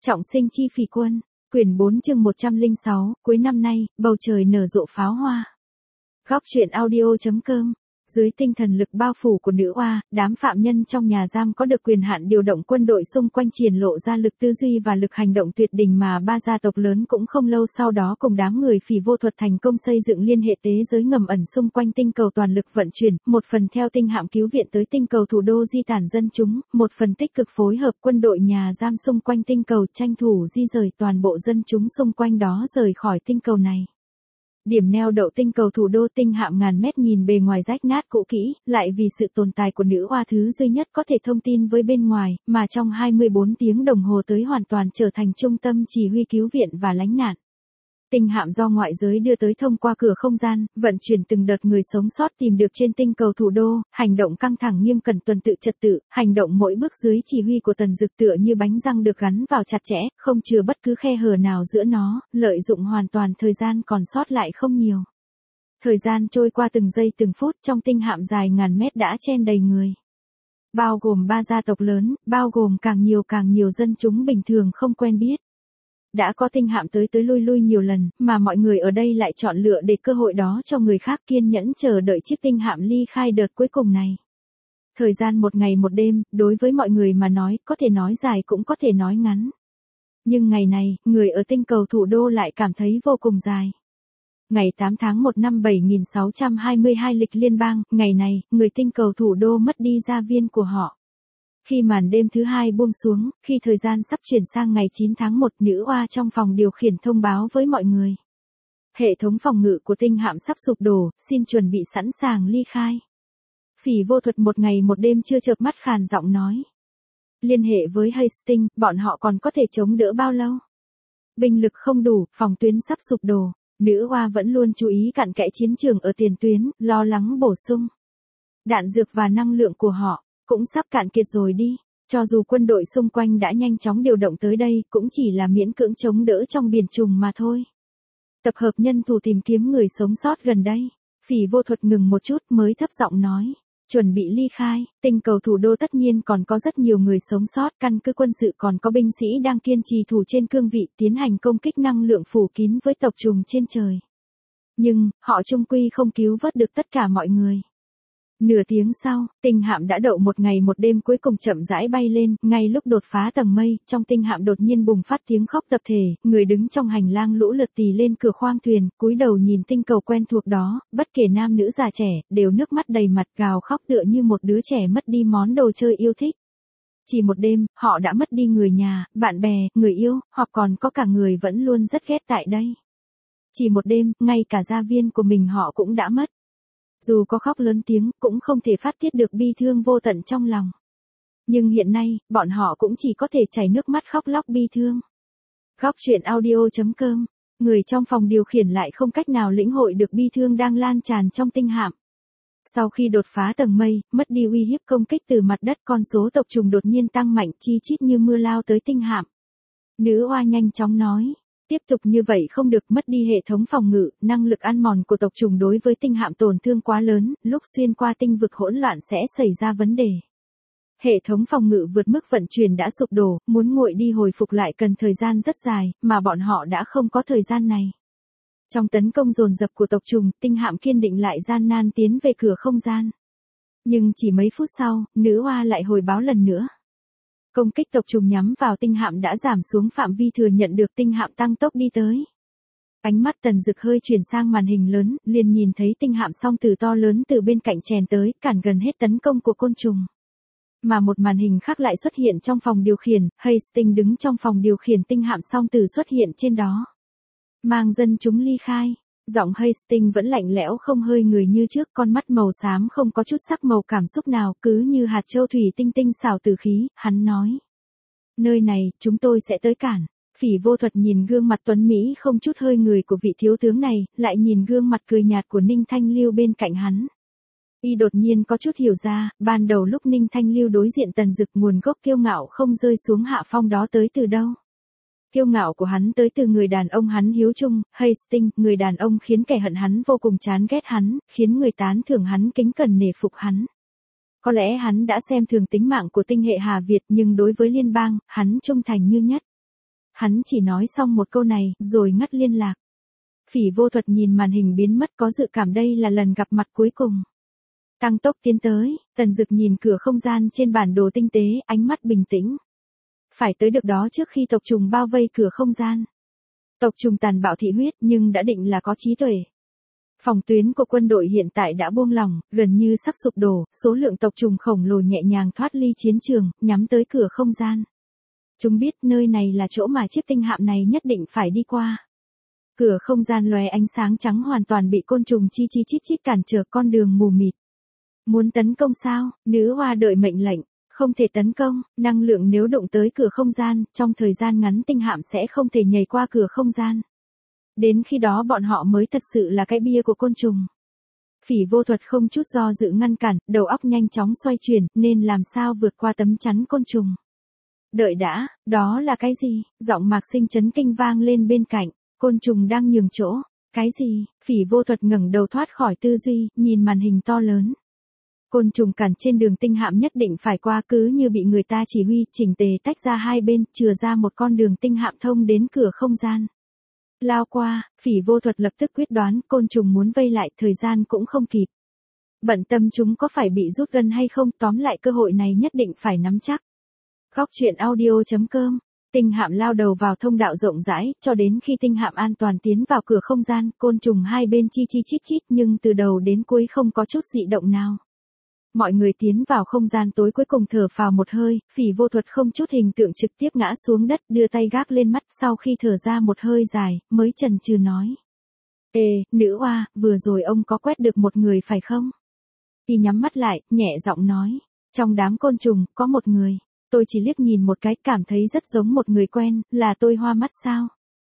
Trọng sinh chi phỉ quân, quyển 4 chương 106, cuối năm nay, bầu trời nở rộ pháo hoa. Góc truyện audio.com. Dưới tinh thần lực bao phủ của nữ oa, đám phạm nhân trong nhà giam có được quyền hạn điều động quân đội xung quanh triển lộ ra lực tư duy và lực hành động tuyệt đỉnh mà ba gia tộc lớn cũng không lâu sau đó cùng đám người phỉ vô thuật thành công xây dựng liên hệ tế giới ngầm ẩn xung quanh tinh cầu toàn lực vận chuyển, một phần theo tinh hạm cứu viện tới tinh cầu thủ đô di tản dân chúng, một phần tích cực phối hợp quân đội nhà giam xung quanh tinh cầu tranh thủ di rời toàn bộ dân chúng xung quanh đó rời khỏi tinh cầu này. Điểm neo đậu tinh cầu thủ đô tinh hạm ngàn mét nhìn bề ngoài rách nát cũ kỹ, lại vì sự tồn tại của nữ oa thứ duy nhất có thể thông tin với bên ngoài, mà trong 24 tiếng đồng hồ tới hoàn toàn trở thành trung tâm chỉ huy cứu viện và lánh nạn. Tinh hạm do ngoại giới đưa tới thông qua cửa không gian, vận chuyển từng đợt người sống sót tìm được trên tinh cầu thủ đô, hành động căng thẳng nghiêm cẩn tuần tự trật tự, hành động mỗi bước dưới chỉ huy của Tần Dực tựa như bánh răng được gắn vào chặt chẽ, không chừa bất cứ khe hở nào giữa nó, lợi dụng hoàn toàn thời gian còn sót lại không nhiều. Thời gian trôi qua từng giây từng phút trong tinh hạm dài ngàn mét đã chen đầy người. Bao gồm ba gia tộc lớn, bao gồm càng nhiều dân chúng bình thường không quen biết. Đã có tinh hạm tới lui nhiều lần, mà mọi người ở đây lại chọn lựa để cơ hội đó cho người khác kiên nhẫn chờ đợi chiếc tinh hạm ly khai đợt cuối cùng này. Thời gian một ngày một đêm, đối với mọi người mà nói, có thể nói dài cũng có thể nói ngắn. Nhưng ngày này, người ở tinh cầu thủ đô lại cảm thấy vô cùng dài. Ngày 8 tháng 1 năm 7622 lịch liên bang, ngày này, người tinh cầu thủ đô mất đi gia viên của họ. Khi màn đêm thứ hai buông xuống, khi thời gian sắp chuyển sang ngày 9 tháng 1, nữ oa trong phòng điều khiển thông báo với mọi người. Hệ thống phòng ngự của tinh hạm sắp sụp đổ, xin chuẩn bị sẵn sàng ly khai. Phỉ vô thuật một ngày một đêm chưa chợp mắt khàn giọng nói. Liên hệ với Hastings, bọn họ còn có thể chống đỡ bao lâu? Binh lực không đủ, phòng tuyến sắp sụp đổ. Nữ oa vẫn luôn chú ý cặn kẽ chiến trường ở tiền tuyến, lo lắng bổ sung. Đạn dược và năng lượng của họ cũng sắp cạn kiệt rồi đi, cho dù quân đội xung quanh đã nhanh chóng điều động tới đây, cũng chỉ là miễn cưỡng chống đỡ trong biển trùng mà thôi. Tập hợp nhân thủ tìm kiếm người sống sót gần đây. Phỉ vô thuật ngừng một chút mới thấp giọng nói, chuẩn bị ly khai, tinh cầu thủ đô tất nhiên còn có rất nhiều người sống sót, căn cứ quân sự còn có binh sĩ đang kiên trì thủ trên cương vị tiến hành công kích năng lượng phủ kín với tộc trùng trên trời. Nhưng, họ chung quy không cứu vớt được tất cả mọi người. Nửa tiếng sau, tinh hạm đã đậu một ngày một đêm cuối cùng chậm rãi bay lên, ngay lúc đột phá tầng mây, trong tinh hạm đột nhiên bùng phát tiếng khóc tập thể, người đứng trong hành lang lũ lượt tì lên cửa khoang thuyền, cúi đầu nhìn tinh cầu quen thuộc đó, bất kể nam nữ già trẻ, đều nước mắt đầy mặt gào khóc tựa như một đứa trẻ mất đi món đồ chơi yêu thích. Chỉ một đêm, họ đã mất đi người nhà, bạn bè, người yêu, hoặc còn có cả người vẫn luôn rất ghét tại đây. Chỉ một đêm, ngay cả gia viên của mình họ cũng đã mất. Dù có khóc lớn tiếng, cũng không thể phát tiết được bi thương vô tận trong lòng. Nhưng hiện nay, bọn họ cũng chỉ có thể chảy nước mắt khóc lóc bi thương. Góc truyện audio.com. Người trong phòng điều khiển lại không cách nào lĩnh hội được bi thương đang lan tràn trong tinh hạm. Sau khi đột phá tầng mây, mất đi uy hiếp công kích từ mặt đất, con số tộc trùng đột nhiên tăng mạnh chi chít như mưa lao tới tinh hạm. Nữ oa nhanh chóng nói. Tiếp tục như vậy không được, mất đi hệ thống phòng ngự, năng lực ăn mòn của tộc trùng đối với tinh hạm tổn thương quá lớn, lúc xuyên qua tinh vực hỗn loạn sẽ xảy ra vấn đề. Hệ thống phòng ngự vượt mức vận chuyển đã sụp đổ, muốn nguội đi hồi phục lại cần thời gian rất dài, mà bọn họ đã không có thời gian này. Trong tấn công dồn dập của tộc trùng, tinh hạm kiên định lại gian nan tiến về cửa không gian. Nhưng chỉ mấy phút sau, nữ oa lại hồi báo lần nữa. Công kích tộc trùng nhắm vào tinh hạm đã giảm xuống phạm vi thừa nhận được, tinh hạm tăng tốc đi tới. Ánh mắt Tần Dực hơi chuyển sang màn hình lớn, liền nhìn thấy tinh hạm song tử to lớn từ bên cạnh chèn tới, cản gần hết tấn công của côn trùng. Mà một màn hình khác lại xuất hiện trong phòng điều khiển, Hastings đứng trong phòng điều khiển tinh hạm song tử xuất hiện trên đó. Mang dân chúng ly khai. Giọng Hastings vẫn lạnh lẽo không hơi người như trước, con mắt màu xám không có chút sắc màu cảm xúc nào, cứ như hạt châu thủy tinh tinh xảo từ khí, hắn nói. Nơi này, chúng tôi sẽ tới cản. Phỉ vô thuật nhìn gương mặt tuấn Mỹ không chút hơi người của vị thiếu tướng này, lại nhìn gương mặt cười nhạt của Ninh Thanh Lưu bên cạnh hắn. Y đột nhiên có chút hiểu ra, ban đầu lúc Ninh Thanh Lưu đối diện Tần Dực nguồn gốc kiêu ngạo không rơi xuống hạ phong đó tới từ đâu. Kiêu ngạo của hắn tới từ người đàn ông hắn hiếu trung, Hastings, người đàn ông khiến kẻ hận hắn vô cùng chán ghét hắn, khiến người tán thưởng hắn kính cẩn nể phục hắn. Có lẽ hắn đã xem thường tính mạng của tinh hệ Hà Việt nhưng đối với liên bang, hắn trung thành như nhất. Hắn chỉ nói xong một câu này, rồi ngắt liên lạc. Phỉ Vô Thuật nhìn màn hình biến mất, có dự cảm đây là lần gặp mặt cuối cùng. Tăng tốc tiến tới, Tần Dực nhìn cửa không gian trên bản đồ tinh tế, ánh mắt bình tĩnh. Phải tới được đó trước khi tộc trùng bao vây cửa không gian. Tộc trùng tàn bạo thị huyết nhưng đã định là có trí tuệ. Phòng tuyến của quân đội hiện tại đã buông lỏng, gần như sắp sụp đổ, số lượng tộc trùng khổng lồ nhẹ nhàng thoát ly chiến trường, nhắm tới cửa không gian. Chúng biết nơi này là chỗ mà chiếc tinh hạm này nhất định phải đi qua. Cửa không gian lóe ánh sáng trắng hoàn toàn bị côn trùng chi chi chít chít cản trở con đường mù mịt. Muốn tấn công sao? Nữ hoa đợi mệnh lệnh. Không thể tấn công, năng lượng nếu đụng tới cửa không gian, trong thời gian ngắn tinh hạm sẽ không thể nhảy qua cửa không gian. Đến khi đó bọn họ mới thật sự là cái bia của côn trùng. Phỉ Vô Thuật không chút do dự ngăn cản, đầu óc nhanh chóng xoay chuyển, nên làm sao vượt qua tấm chắn côn trùng. Đợi đã, đó là cái gì? Giọng Mạc Sinh chấn kinh vang lên bên cạnh, côn trùng đang nhường chỗ. Cái gì? Phỉ Vô Thuật ngẩng đầu thoát khỏi tư duy, nhìn màn hình to lớn. Côn trùng cản trên đường tinh hạm nhất định phải qua, cứ như bị người ta chỉ huy, chỉnh tề tách ra hai bên, chừa ra một con đường tinh hạm thông đến cửa không gian. Lao qua, Phỉ Vô Thuật lập tức quyết đoán, côn trùng muốn vây lại, thời gian cũng không kịp. Bận tâm chúng có phải bị rút gân hay không, tóm lại cơ hội này nhất định phải nắm chắc. Góc truyện audio.com. Tinh hạm lao đầu vào thông đạo rộng rãi, cho đến khi tinh hạm an toàn tiến vào cửa không gian, côn trùng hai bên chi chi chít chít nhưng từ đầu đến cuối không có chút dị động nào. Mọi người tiến vào không gian tối cuối cùng thở phào một hơi, Phỉ Vô Thuật không chút hình tượng trực tiếp ngã xuống đất, đưa tay gác lên mắt, sau khi thở ra một hơi dài, mới chần chừ nói. Ê, nữ oa, vừa rồi ông có quét được một người phải không? Y nhắm mắt lại, nhẹ giọng nói. Trong đám côn trùng, có một người. Tôi chỉ liếc nhìn một cái, cảm thấy rất giống một người quen, là tôi hoa mắt sao?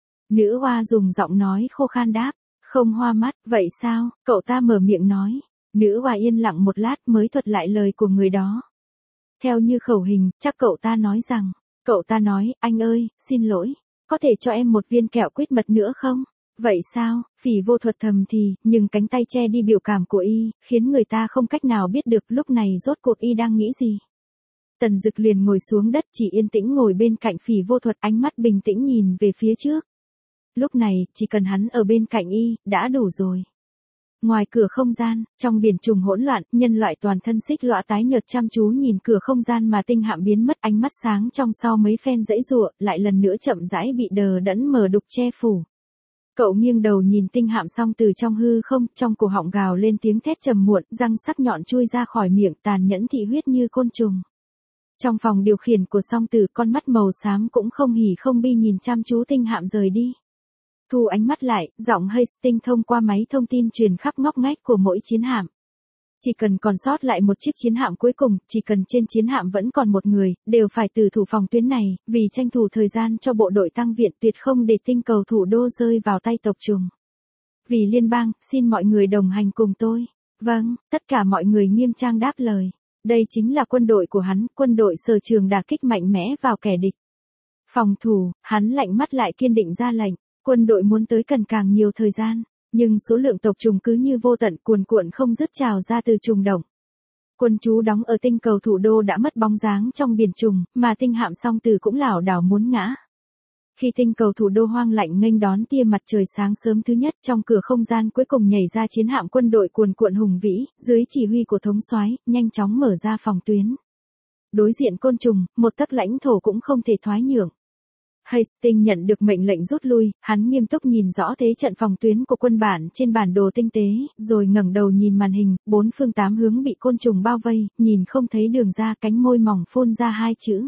Nữ oa dùng giọng nói khô khan đáp. Không hoa mắt, vậy sao? Cậu ta mở miệng nói. Nữ oa yên lặng một lát mới thuật lại lời của người đó. Theo như khẩu hình, chắc cậu ta nói rằng. Cậu ta nói, anh ơi, xin lỗi, có thể cho em một viên kẹo quýt mật nữa không? Vậy sao? Phỉ Vô Thuật thầm thì, nhưng cánh tay che đi biểu cảm của y, khiến người ta không cách nào biết được lúc này rốt cuộc y đang nghĩ gì. Tần Dực liền ngồi xuống đất, chỉ yên tĩnh ngồi bên cạnh Phỉ Vô Thuật, ánh mắt bình tĩnh nhìn về phía trước. Lúc này, chỉ cần hắn ở bên cạnh y, đã đủ rồi. Ngoài cửa không gian, trong biển trùng hỗn loạn, nhân loại toàn thân xích lõa tái nhợt chăm chú nhìn cửa không gian mà tinh hạm biến mất, ánh mắt sáng trong sau mấy phen giãy giụa, lại lần nữa chậm rãi bị đờ đẫn mờ đục che phủ. Cậu nghiêng đầu nhìn tinh hạm xong từ trong hư không, trong cổ họng gào lên tiếng thét trầm muộn, răng sắc nhọn chui ra khỏi miệng, tàn nhẫn thị huyết như côn trùng. Trong phòng điều khiển của song tử, con mắt màu xám cũng không hỉ không bi nhìn chăm chú tinh hạm rời đi. Thu ánh mắt lại, giọng Hastings thông qua máy thông tin truyền khắp ngóc ngách của mỗi chiến hạm. Chỉ cần còn sót lại một chiếc chiến hạm cuối cùng, chỉ cần trên chiến hạm vẫn còn một người, đều phải từ thủ phòng tuyến này, vì tranh thủ thời gian cho bộ đội tăng viện, tuyệt không để tinh cầu thủ đô rơi vào tay tộc trùng. Vì liên bang, xin mọi người đồng hành cùng tôi. Vâng, tất cả mọi người nghiêm trang đáp lời. Đây chính là quân đội của hắn, quân đội sở trường đả kích mạnh mẽ vào kẻ địch. Phòng thủ, hắn lạnh mắt lại kiên định ra lệnh. Quân đội muốn tới cần càng nhiều thời gian, nhưng số lượng tộc trùng cứ như vô tận cuồn cuộn không dứt trào ra từ trùng động. Quân trú đóng ở tinh cầu thủ đô đã mất bóng dáng trong biển trùng, mà tinh hạm song tử cũng lảo đảo muốn ngã. Khi tinh cầu thủ đô hoang lạnh nghênh đón tia mặt trời sáng sớm thứ nhất, trong cửa không gian cuối cùng nhảy ra chiến hạm quân đội cuồn cuộn hùng vĩ, dưới chỉ huy của thống soái, nhanh chóng mở ra phòng tuyến. Đối diện côn trùng, một tấc lãnh thổ cũng không thể thoái nhượng. Hastings nhận được mệnh lệnh rút lui, hắn nghiêm túc nhìn rõ thế trận phòng tuyến của quân bản trên bản đồ tinh tế, rồi ngẩng đầu nhìn màn hình, bốn phương tám hướng bị côn trùng bao vây, nhìn không thấy đường ra, cánh môi mỏng phun ra hai chữ.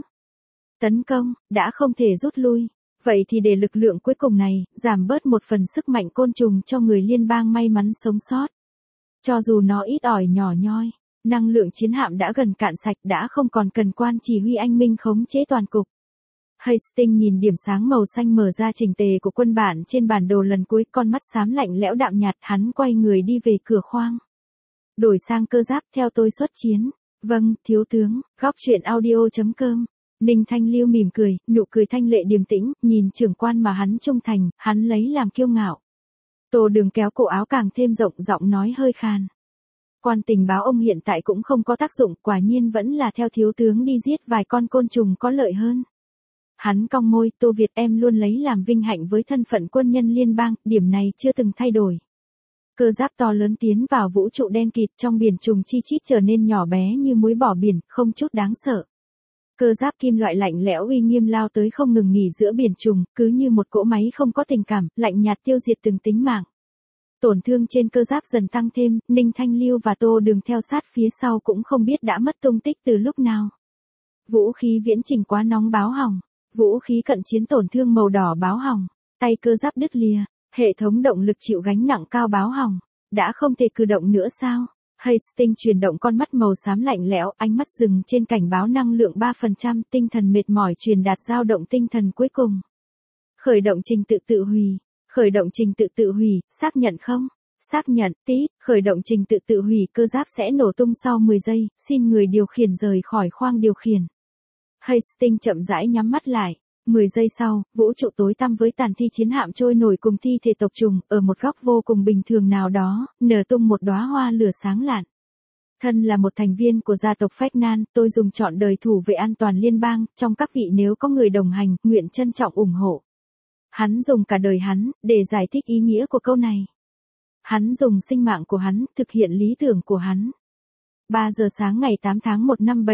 Tấn công, đã không thể rút lui. Vậy thì để lực lượng cuối cùng này, giảm bớt một phần sức mạnh côn trùng cho người liên bang may mắn sống sót. Cho dù nó ít ỏi nhỏ nhoi, năng lượng chiến hạm đã gần cạn sạch, đã không còn cần quan chỉ huy anh minh khống chế toàn cục. Hastings nhìn điểm sáng màu xanh mở ra chỉnh tề của quân bản trên bản đồ lần cuối, con mắt xám lạnh lẽo đạm nhạt, hắn quay người đi về cửa khoang. Đổi sang cơ giáp, theo tôi xuất chiến. Vâng, thiếu tướng. Góc truyện audio.com. Ninh Thanh Lưu mỉm cười, nụ cười thanh lệ điềm tĩnh, nhìn trưởng quan mà hắn trung thành, hắn lấy làm kiêu ngạo. Tô Đường kéo cổ áo càng thêm rộng, giọng nói hơi khàn. Quan tình báo ông hiện tại cũng không có tác dụng, quả nhiên vẫn là theo thiếu tướng đi giết vài con côn trùng có lợi hơn. Hắn cong môi, Tô Việt em luôn lấy làm vinh hạnh với thân phận quân nhân liên bang, điểm này chưa từng thay đổi. Cơ giáp to lớn tiến vào vũ trụ đen kịt, trong biển trùng chi chít trở nên nhỏ bé như muối bỏ biển, không chút đáng sợ. Cơ giáp kim loại lạnh lẽo uy nghiêm lao tới không ngừng nghỉ giữa biển trùng, cứ như một cỗ máy không có tình cảm, lạnh nhạt tiêu diệt từng tính mạng. Tổn thương trên cơ giáp dần tăng thêm, Ninh Thanh Lưu và Tô Đường theo sát phía sau cũng không biết đã mất tung tích từ lúc nào. Vũ khí viễn trình quá nóng báo hỏng. Vũ khí cận chiến tổn thương màu đỏ báo hỏng. Tay cơ giáp đứt lìa. Hệ thống động lực chịu gánh nặng cao báo hỏng. Đã không thể cử động nữa sao? Hastings chuyển động con mắt màu xám lạnh lẽo, ánh mắt dừng trên cảnh báo năng lượng 3%, tinh thần mệt mỏi truyền đạt dao động tinh thần cuối cùng. Khởi động trình tự tự hủy. Khởi động trình tự tự hủy, xác nhận không? Xác nhận, tí, khởi động trình tự tự hủy, cơ giáp sẽ nổ tung sau 10 giây, xin người điều khiển rời khỏi khoang điều khiển. Hastings chậm rãi nhắm mắt lại. 10 giây sau, vũ trụ tối tăm với tàn thi chiến hạm trôi nổi cùng thi thể tộc trùng, ở một góc vô cùng bình thường nào đó, nở tung một đóa hoa lửa sáng lạn. Thân là một thành viên của gia tộc Fecnan, tôi dùng trọn đời thủ vệ an toàn liên bang, trong các vị nếu có người đồng hành, nguyện trân trọng ủng hộ. Hắn dùng cả đời hắn, để giải thích ý nghĩa của câu này. Hắn dùng sinh mạng của hắn, thực hiện lý tưởng của hắn. 3 giờ sáng ngày 8 tháng 1 năm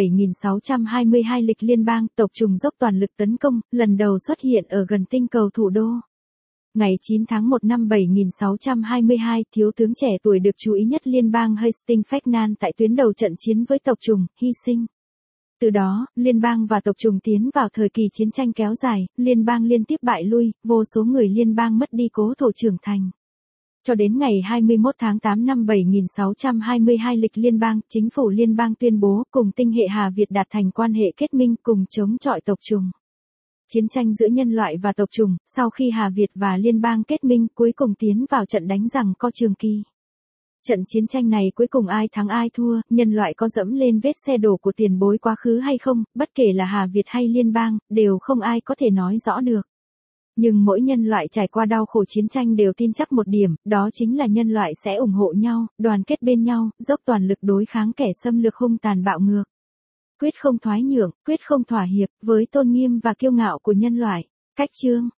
7622 lịch liên bang, tộc trùng dốc toàn lực tấn công, lần đầu xuất hiện ở gần tinh cầu thủ đô. Ngày 9 tháng 1 năm 7622, thiếu tướng trẻ tuổi được chú ý nhất liên bang Hastings Fecnan tại tuyến đầu trận chiến với tộc trùng, hy sinh. Từ đó, liên bang và tộc trùng tiến vào thời kỳ chiến tranh kéo dài, liên bang liên tiếp bại lui, vô số người liên bang mất đi cố thổ trưởng thành. Cho đến ngày 21 tháng 8 năm 7622 lịch liên bang, chính phủ liên bang tuyên bố cùng tinh hệ Hà Việt đạt thành quan hệ kết minh cùng chống chọi tộc trùng. Chiến tranh giữa nhân loại và tộc trùng, sau khi Hà Việt và liên bang kết minh cuối cùng tiến vào trận đánh giằng co trường kỳ. Trận chiến tranh này cuối cùng ai thắng ai thua, nhân loại có dẫm lên vết xe đổ của tiền bối quá khứ hay không, bất kể là Hà Việt hay liên bang, đều không ai có thể nói rõ được. Nhưng mỗi nhân loại trải qua đau khổ chiến tranh đều tin chắc một điểm, đó chính là nhân loại sẽ ủng hộ nhau, đoàn kết bên nhau, dốc toàn lực đối kháng kẻ xâm lược hung tàn bạo ngược. Quyết không thoái nhượng, quyết không thỏa hiệp, với tôn nghiêm và kiêu ngạo của nhân loại. Cách chương